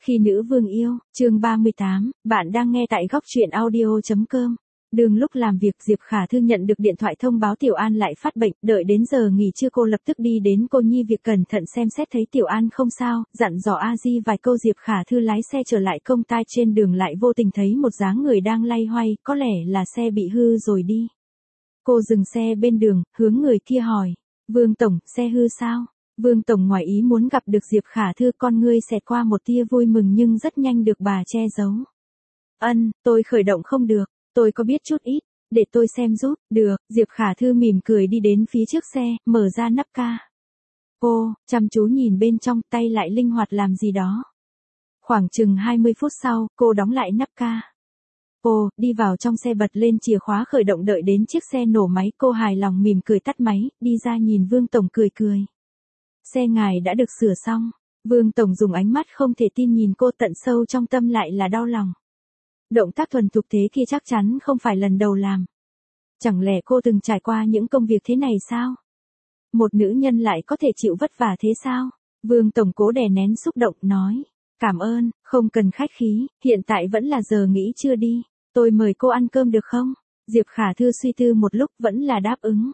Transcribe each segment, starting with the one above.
Khi nữ vương yêu, chương 38, bạn đang nghe tại góc truyện audio.com. Đường lúc làm việc Diệp Khả Thư nhận được điện thoại thông báo Tiểu An lại phát bệnh, đợi đến giờ nghỉ trưa cô lập tức đi đến cô nhi việc cẩn thận xem xét thấy Tiểu An không sao, dặn dò A Di vài câu. Diệp Khả Thư lái xe trở lại công ty, trên đường lại vô tình thấy một dáng người đang lay hoay, có lẽ là xe bị hư rồi đi. Cô dừng xe bên đường, hướng người kia hỏi, Vương Tổng, xe hư sao? Vương Tổng ngoài ý muốn gặp được Diệp Khả Thư, con ngươi xẹt qua một tia vui mừng nhưng rất nhanh được bà che giấu. Tôi khởi động không được, tôi có biết chút ít, để tôi xem giúp. Được, Diệp Khả Thư mỉm cười đi đến phía trước xe, mở ra nắp ca. Cô, chăm chú nhìn bên trong, tay lại linh hoạt làm gì đó. Khoảng chừng 20 phút sau, cô đóng lại nắp ca. Cô, đi vào trong xe bật lên chìa khóa khởi động, đợi đến chiếc xe nổ máy, cô hài lòng mỉm cười tắt máy, đi ra nhìn Vương Tổng cười cười. Xe ngài đã được sửa xong. Vương Tổng dùng ánh mắt không thể tin nhìn cô, tận sâu trong tâm lại là đau lòng. Động tác thuần thục thế kia chắc chắn không phải lần đầu làm. Chẳng lẽ cô từng trải qua những công việc thế này sao? Một nữ nhân lại có thể chịu vất vả thế sao? Vương Tổng cố đè nén xúc động, nói. Cảm ơn, không cần khách khí, hiện tại vẫn là giờ nghỉ trưa đi. Tôi mời cô ăn cơm được không? Diệp Khả Thư suy tư một lúc vẫn là đáp ứng.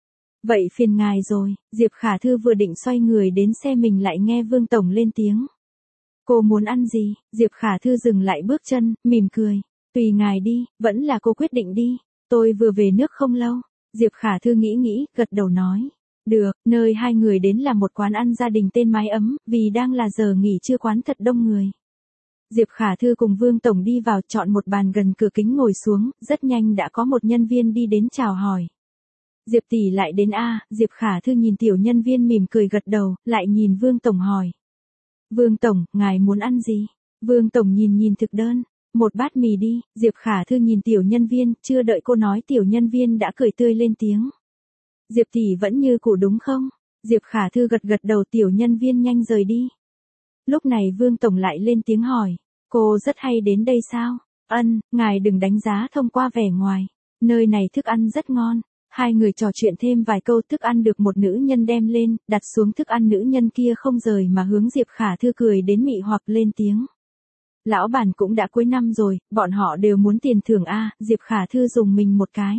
Vậy phiền ngài rồi. Diệp Khả Thư vừa định xoay người đến xe mình lại nghe Vương Tổng lên tiếng. Cô muốn ăn gì? Diệp Khả Thư dừng lại bước chân, mỉm cười. Tùy ngài đi, vẫn là cô quyết định đi. Tôi vừa về nước không lâu. Diệp Khả Thư nghĩ, gật đầu nói. Được, nơi hai người đến là một quán ăn gia đình tên Mái Ấm, vì đang là giờ nghỉ trưa quán thật đông người. Diệp Khả Thư cùng Vương Tổng đi vào, chọn một bàn gần cửa kính ngồi xuống, rất nhanh đã có một nhân viên đi đến chào hỏi. Diệp tỷ lại đến a? Diệp Khả Thư nhìn tiểu nhân viên mỉm cười gật đầu, lại nhìn Vương Tổng hỏi. Vương Tổng, ngài muốn ăn gì? Vương Tổng nhìn thực đơn. Một bát mì đi. Diệp Khả Thư nhìn tiểu nhân viên, chưa đợi cô nói tiểu nhân viên đã cười tươi lên tiếng. Diệp tỷ vẫn như cũ đúng không? Diệp Khả Thư gật đầu, tiểu nhân viên nhanh rời đi. Lúc này Vương Tổng lại lên tiếng hỏi. Cô rất hay đến đây sao? Ngài đừng đánh giá thông qua vẻ ngoài. Nơi này thức ăn rất ngon. Hai người trò chuyện thêm vài câu, thức ăn được một nữ nhân đem lên, đặt xuống thức ăn, nữ nhân kia không rời mà hướng Diệp Khả Thư cười đến mị hoặc lên tiếng. Lão bản cũng đã cuối năm rồi, bọn họ đều muốn tiền thưởng a? Diệp Khả Thư dùng mình một cái.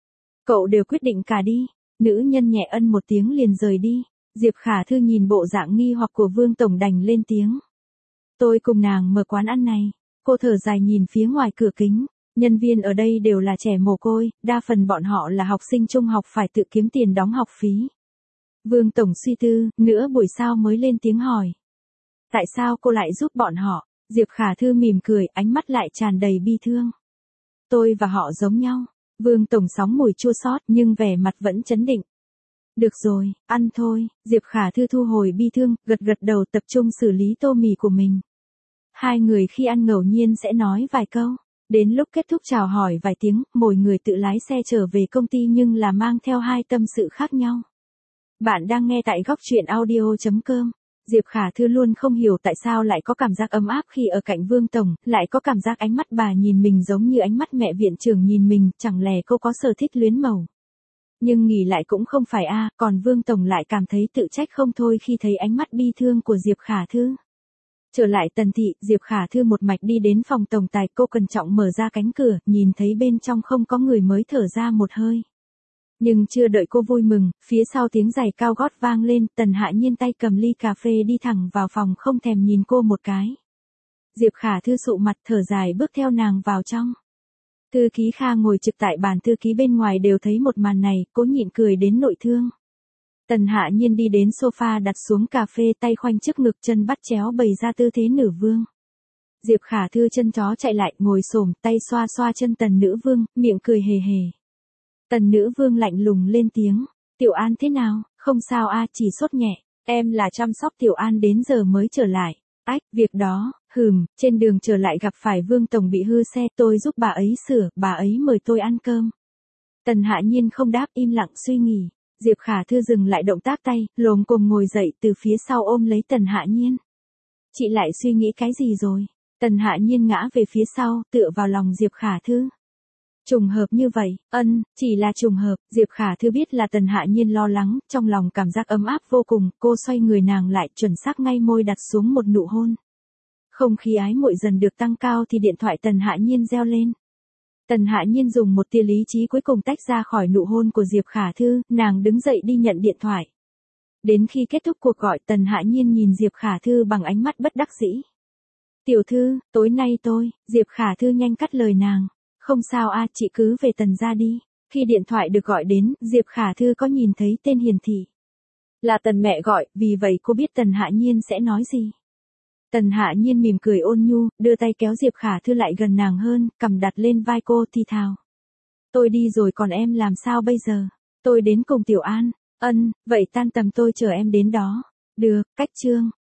Cậu đều quyết định cả đi. Nữ nhân nhẹ một tiếng liền rời đi. Diệp Khả Thư nhìn bộ dạng nghi hoặc của Vương Tổng đành lên tiếng. Tôi cùng nàng mở quán ăn này. Cô thở dài nhìn phía ngoài cửa kính. Nhân viên ở đây đều là trẻ mồ côi, đa phần bọn họ là học sinh trung học phải tự kiếm tiền đóng học phí. Vương Tổng suy tư, nửa buổi sau mới lên tiếng hỏi. Tại sao cô lại giúp bọn họ? Diệp Khả Thư mỉm cười, ánh mắt lại tràn đầy bi thương. Tôi và họ giống nhau. Vương Tổng sóng mùi chua xót nhưng vẻ mặt vẫn trấn định. Được rồi, ăn thôi. Diệp Khả Thư thu hồi bi thương, gật đầu tập trung xử lý tô mì của mình. Hai người khi ăn ngẫu nhiên sẽ nói vài câu. Đến lúc kết thúc chào hỏi vài tiếng, mỗi người tự lái xe trở về công ty nhưng là mang theo hai tâm sự khác nhau. Bạn đang nghe tại góc truyện audio.com. Diệp Khả Thư luôn không hiểu tại sao lại có cảm giác ấm áp khi ở cạnh Vương Tổng, lại có cảm giác ánh mắt bà nhìn mình giống như ánh mắt mẹ viện trưởng nhìn mình, chẳng lẽ cô có sở thích luyến mầu. Nhưng nghĩ lại cũng không phải a, còn Vương Tổng lại cảm thấy tự trách không thôi khi thấy ánh mắt bi thương của Diệp Khả Thư. Trở lại Tần thị, Diệp Khả Thư một mạch đi đến phòng tổng tài, cô cẩn trọng mở ra cánh cửa, nhìn thấy bên trong không có người mới thở ra một hơi. Nhưng chưa đợi cô vui mừng, phía sau tiếng giày cao gót vang lên, Tần Hạ Nhiên tay cầm ly cà phê đi thẳng vào phòng, không thèm nhìn cô một cái. Diệp Khả Thư sụ mặt thở dài bước theo nàng vào trong. Thư ký Kha ngồi trực tại bàn thư ký bên ngoài đều thấy một màn này, cố nhịn cười đến nội thương. Tần Hạ Nhiên đi đến sofa đặt xuống cà phê, tay khoanh trước ngực, chân bắt chéo bày ra tư thế nữ vương. Diệp Khả Thư chân chó chạy lại, ngồi xổm, tay xoa xoa chân Tần nữ vương, miệng cười hề hề. Tần nữ vương lạnh lùng lên tiếng. Tiểu An thế nào? Không sao a, chỉ sốt nhẹ. Em là chăm sóc Tiểu An đến giờ mới trở lại. Việc đó, trên đường trở lại gặp phải Vương Tổng bị hư xe, tôi giúp bà ấy sửa, bà ấy mời tôi ăn cơm. Tần Hạ Nhiên không đáp, im lặng suy nghĩ. Diệp Khả Thư dừng lại động tác tay, lồm cồm ngồi dậy từ phía sau ôm lấy Tần Hạ Nhiên. Chị lại suy nghĩ cái gì rồi? Tần Hạ Nhiên ngã về phía sau, tựa vào lòng Diệp Khả Thư. Trùng hợp như vậy, chỉ là trùng hợp. Diệp Khả Thư biết là Tần Hạ Nhiên lo lắng, trong lòng cảm giác ấm áp vô cùng, cô xoay người nàng lại, chuẩn xác ngay môi đặt xuống một nụ hôn. Không khí ái muội dần được tăng cao thì điện thoại Tần Hạ Nhiên reo lên. Tần Hạ Nhiên dùng một tia lý trí cuối cùng tách ra khỏi nụ hôn của Diệp Khả Thư, nàng đứng dậy đi nhận điện thoại. Đến khi kết thúc cuộc gọi Tần Hạ Nhiên nhìn Diệp Khả Thư bằng ánh mắt bất đắc dĩ. Tiểu thư, tối nay Diệp Khả Thư nhanh cắt lời nàng. Không sao chị cứ về Tần gia đi. Khi điện thoại được gọi đến, Diệp Khả Thư có nhìn thấy tên hiển thị. Là Tần mẹ gọi, vì vậy cô biết Tần Hạ Nhiên sẽ nói gì. Tần Hạ Nhiên mỉm cười ôn nhu, đưa tay kéo Diệp Khả Thư lại gần nàng hơn, cầm đặt lên vai cô thì thào. Tôi đi rồi còn em làm sao bây giờ? Tôi đến cùng Tiểu An. Vậy tan tầm tôi chờ em đến đó. Được, cách chương.